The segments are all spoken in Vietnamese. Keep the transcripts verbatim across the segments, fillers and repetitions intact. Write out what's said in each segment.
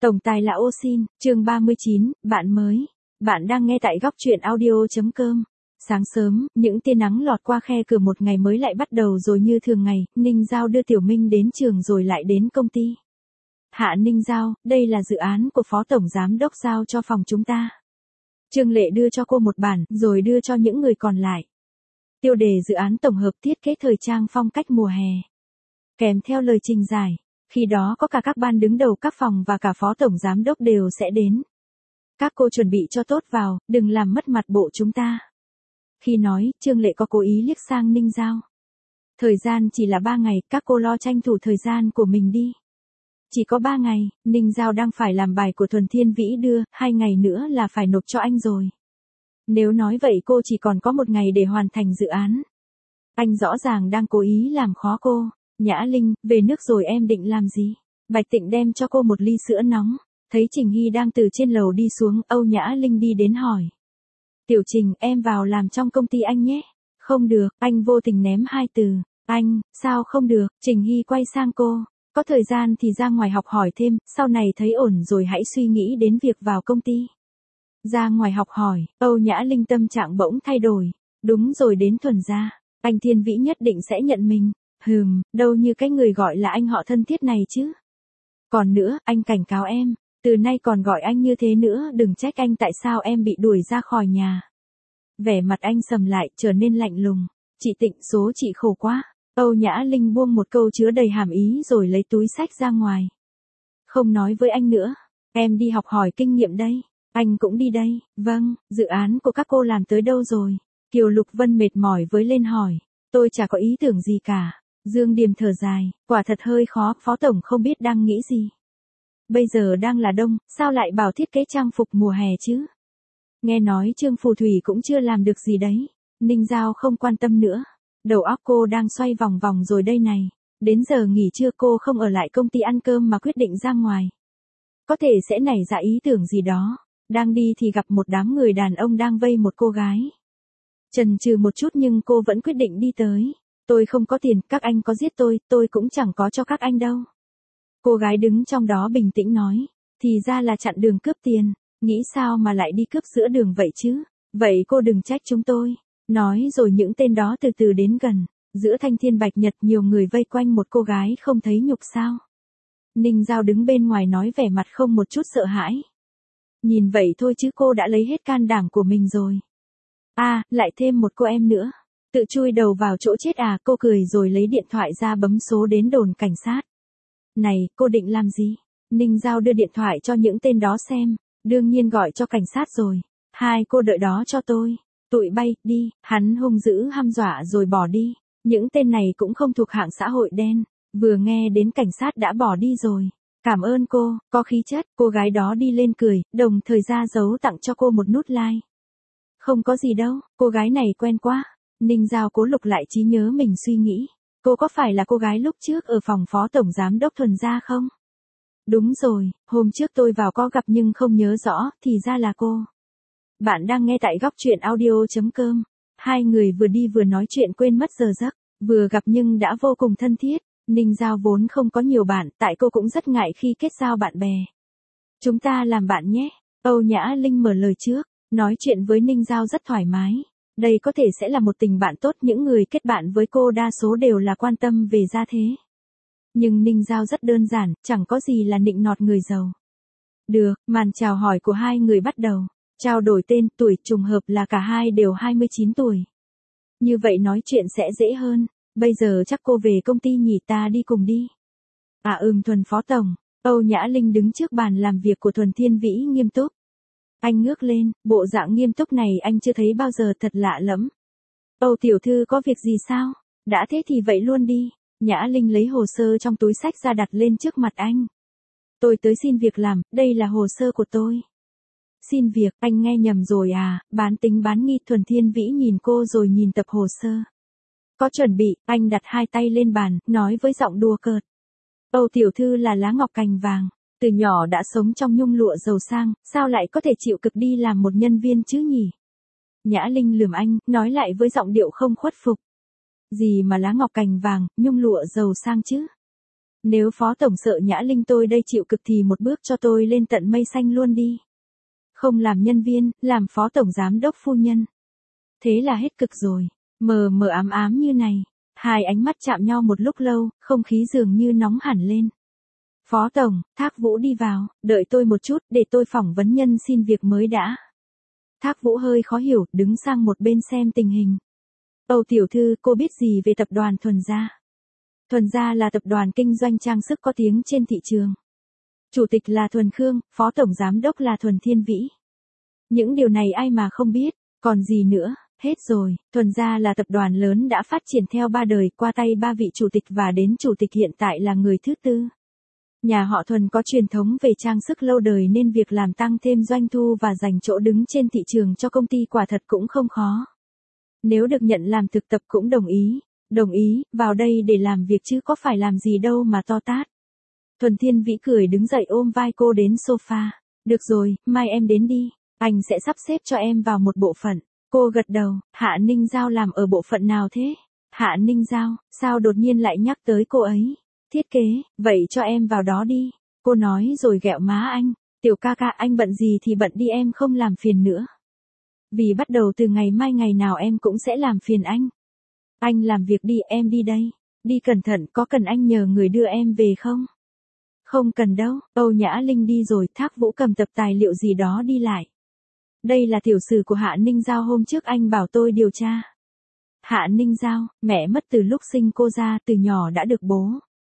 Tổng tài là ô xin, chương ba mươi chín, bạn mới. Bạn đang nghe tại góc truyện audio.com. Sáng sớm, những tia nắng lọt qua khe cửa một ngày mới lại bắt đầu rồi như thường ngày, Ninh Giao đưa Tiểu Minh đến trường rồi lại đến công ty. Hạ Ninh Giao, đây là dự án của Phó Tổng Giám Đốc giao cho phòng chúng ta. Trương Lệ đưa cho cô một bản, rồi đưa cho những người còn lại. Tiêu đề dự án tổng hợp thiết kế thời trang phong cách mùa hè. Kèm theo lời trình giải. Khi đó có cả các ban đứng đầu các phòng và cả phó tổng giám đốc đều sẽ đến. Các cô chuẩn bị cho tốt vào, đừng làm mất mặt bộ chúng ta. Khi nói, Trương Lệ có cố ý liếc sang Ninh Giao. Thời gian chỉ là ba ngày, các cô lo tranh thủ thời gian của mình đi. Chỉ có ba ngày, Ninh Giao đang phải làm bài của Thuần Thiên Vĩ đưa, hai ngày nữa là phải nộp cho anh rồi. Nếu nói vậy cô chỉ còn có một ngày để hoàn thành dự án. Anh rõ ràng đang cố ý làm khó cô. Nhã Linh, về nước rồi em định làm gì? Bạch Tịnh đem cho cô một ly sữa nóng. Thấy Trình Hy đang từ trên lầu đi xuống, Âu Nhã Linh đi đến hỏi. Tiểu Trình, em vào làm trong công ty anh nhé. Không được, anh vô tình ném hai từ. Anh, sao không được? Trình Hy quay sang cô. Có thời gian thì ra ngoài học hỏi thêm, sau này thấy ổn rồi hãy suy nghĩ đến việc vào công ty. Ra ngoài học hỏi, Âu Nhã Linh tâm trạng bỗng thay đổi. Đúng rồi, đến Thuần gia, anh Thiên Vĩ nhất định sẽ nhận mình. Hừm, đâu như cái người gọi là anh họ thân thiết này chứ. Còn nữa, anh cảnh cáo em, từ nay còn gọi anh như thế nữa, đừng trách anh tại sao em bị đuổi ra khỏi nhà. Vẻ mặt anh sầm lại, trở nên lạnh lùng. Chị Tịnh, số chị khổ quá. Âu Nhã Linh buông một câu chứa đầy hàm ý rồi lấy túi xách ra ngoài. Không nói với anh nữa, em đi học hỏi kinh nghiệm đây. Anh cũng đi đây. Vâng, dự án của các cô làm tới đâu rồi? Kiều Lục Vân mệt mỏi với lên hỏi. Tôi chả có ý tưởng gì cả. Dương Điềm thở dài, quả thật hơi khó, Phó Tổng không biết đang nghĩ gì. Bây giờ đang là đông, sao lại bảo thiết kế trang phục mùa hè chứ? Nghe nói Trương Phù Thủy cũng chưa làm được gì đấy. Ninh Giao không quan tâm nữa. Đầu óc cô đang xoay vòng vòng rồi đây này. Đến giờ nghỉ trưa cô không ở lại công ty ăn cơm mà quyết định ra ngoài. Có thể sẽ nảy ra ý tưởng gì đó. Đang đi thì gặp một đám người đàn ông đang vây một cô gái. Chần chừ một chút nhưng cô vẫn quyết định đi tới. Tôi không có tiền, các anh có giết tôi, tôi cũng chẳng có cho các anh đâu. Cô gái đứng trong đó bình tĩnh nói, thì ra là chặn đường cướp tiền, nghĩ sao mà lại đi cướp giữa đường vậy chứ, vậy cô đừng trách chúng tôi. Nói rồi những tên đó từ từ đến gần, giữa thanh thiên bạch nhật nhiều người vây quanh một cô gái không thấy nhục sao. Ninh Giao đứng bên ngoài nói vẻ mặt không một chút sợ hãi. Nhìn vậy thôi chứ cô đã lấy hết can đảm của mình rồi. À, lại thêm một cô em nữa. Tự chui đầu vào chỗ chết à, cô cười rồi lấy điện thoại ra bấm số đến đồn cảnh sát. Này, cô định làm gì? Ninh Giao đưa điện thoại cho những tên đó xem, đương nhiên gọi cho cảnh sát rồi. Hai cô đợi đó cho tôi. Tụi bay, đi, hắn hung dữ hăm dọa rồi bỏ đi. Những tên này cũng không thuộc hạng xã hội đen, vừa nghe đến cảnh sát đã bỏ đi rồi. Cảm ơn cô, có khí chất, cô gái đó đi lên cười, đồng thời ra dấu tặng cho cô một nút like. Không có gì đâu, cô gái này quen quá. Ninh Giao cố lục lại trí nhớ mình suy nghĩ. Cô có phải là cô gái lúc trước ở phòng phó tổng giám đốc Thuần gia không? Đúng rồi, hôm trước tôi vào có gặp nhưng không nhớ rõ, thì ra là cô. Bạn đang nghe tại góc truyện audio.com. Hai người vừa đi vừa nói chuyện quên mất giờ giấc, vừa gặp nhưng đã vô cùng thân thiết. Ninh Giao vốn không có nhiều bạn, tại cô cũng rất ngại khi kết giao bạn bè. Chúng ta làm bạn nhé. Âu Nhã Linh mở lời trước, nói chuyện với Ninh Giao rất thoải mái. Đây có thể sẽ là một tình bạn tốt, những người kết bạn với cô đa số đều là quan tâm về gia thế. Nhưng Ninh Giao rất đơn giản, chẳng có gì là nịnh nọt người giàu. Được, màn chào hỏi của hai người bắt đầu. Trao đổi tên, tuổi, trùng hợp là cả hai đều hai mươi chín tuổi. Như vậy nói chuyện sẽ dễ hơn. Bây giờ chắc cô về công ty nhỉ, ta đi cùng đi. À ừm Thuần Phó Tổng. Âu Nhã Linh đứng trước bàn làm việc của Thuần Thiên Vĩ nghiêm túc. Anh ngước lên, bộ dạng nghiêm túc này anh chưa thấy bao giờ, thật lạ lắm. Âu tiểu thư có việc gì sao? Đã thế thì vậy luôn đi. Nhã Linh lấy hồ sơ trong túi xách ra đặt lên trước mặt anh. Tôi tới xin việc làm, đây là hồ sơ của tôi. Xin việc, anh nghe nhầm rồi à, bán tính bán nghi. Thuần Thiên Vĩ nhìn cô rồi nhìn tập hồ sơ. Có chuẩn bị, anh đặt hai tay lên bàn, nói với giọng đùa cợt. Âu tiểu thư là lá ngọc cành vàng. Từ nhỏ đã sống trong nhung lụa giàu sang, sao lại có thể chịu cực đi làm một nhân viên chứ nhỉ? Nhã Linh lườm anh, nói lại với giọng điệu không khuất phục. Gì mà lá ngọc cành vàng, nhung lụa giàu sang chứ? Nếu Phó Tổng sợ Nhã Linh tôi đây chịu cực thì một bước cho tôi lên tận mây xanh luôn đi. Không làm nhân viên, làm Phó Tổng Giám đốc phu nhân. Thế là hết cực rồi, mờ mờ ám ám như này. Hai ánh mắt chạm nhau một lúc lâu, không khí dường như nóng hẳn lên. Phó Tổng, Thác Vũ đi vào, đợi tôi một chút để tôi phỏng vấn nhân xin việc mới đã. Thác Vũ hơi khó hiểu, đứng sang một bên xem tình hình. Âu tiểu thư, cô biết gì về tập đoàn Thuần Gia? Thuần Gia là tập đoàn kinh doanh trang sức có tiếng trên thị trường. Chủ tịch là Thuần Khương, Phó Tổng Giám đốc là Thuần Thiên Vĩ. Những điều này ai mà không biết, còn gì nữa, hết rồi. Thuần Gia là tập đoàn lớn đã phát triển theo ba đời qua tay ba vị chủ tịch và đến chủ tịch hiện tại là người thứ tư. Nhà họ Thuần có truyền thống về trang sức lâu đời nên việc làm tăng thêm doanh thu và giành chỗ đứng trên thị trường cho công ty quả thật cũng không khó. Nếu được nhận làm thực tập cũng đồng ý, đồng ý, vào đây để làm việc chứ có phải làm gì đâu mà to tát. Thuần Thiên Vĩ cười đứng dậy ôm vai cô đến sofa. Được rồi, mai em đến đi, anh sẽ sắp xếp cho em vào một bộ phận. Cô gật đầu, Hạ Ninh Giao làm ở bộ phận nào thế? Hạ Ninh Giao, sao đột nhiên lại nhắc tới cô ấy? Thiết kế, vậy cho em vào đó đi. Cô nói rồi ghẹo má anh. Tiểu ca ca, anh bận gì thì bận đi, em không làm phiền nữa. Vì bắt đầu từ ngày mai ngày nào em cũng sẽ làm phiền anh. Anh làm việc đi, em đi đây. Đi cẩn thận, có cần anh nhờ người đưa em về không? Không cần đâu, Âu Nhã Linh đi rồi. Thác Vũ cầm tập tài liệu gì đó đi lại. Đây là tiểu sử của Hạ Ninh Giao hôm trước anh bảo tôi điều tra. Hạ Ninh Giao, mẹ mất từ lúc sinh cô ra, từ nhỏ đã được bố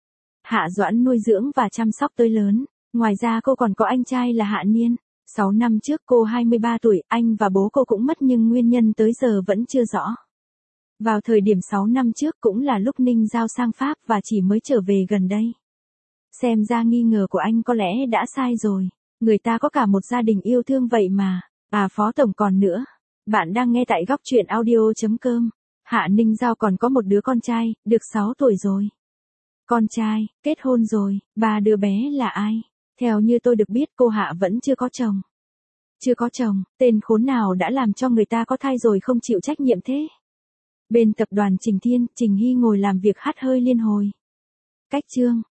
Hạ Doãn nuôi dưỡng và chăm sóc tới lớn. Ngoài ra cô còn có anh trai là Hạ Niên. sáu năm trước cô hai mươi ba tuổi, anh và bố cô cũng mất nhưng nguyên nhân tới giờ vẫn chưa rõ. Vào thời điểm sáu năm trước cũng là lúc Ninh Giao sang Pháp và chỉ mới trở về gần đây. Xem ra nghi ngờ của anh có lẽ đã sai rồi. Người ta có cả một gia đình yêu thương vậy mà. À Phó Tổng còn nữa. Bạn đang nghe tại góc truyện audio.com. Hạ Ninh Giao còn có một đứa con trai, được sáu tuổi rồi. Con trai, kết hôn rồi, ba đứa bé là ai? Theo như tôi được biết cô Hạ vẫn chưa có chồng. Chưa có chồng, tên khốn nào đã làm cho người ta có thai rồi không chịu trách nhiệm thế? Bên tập đoàn Trình Thiên, Trình Hy ngồi làm việc hắt hơi liên hồi. Cách chương.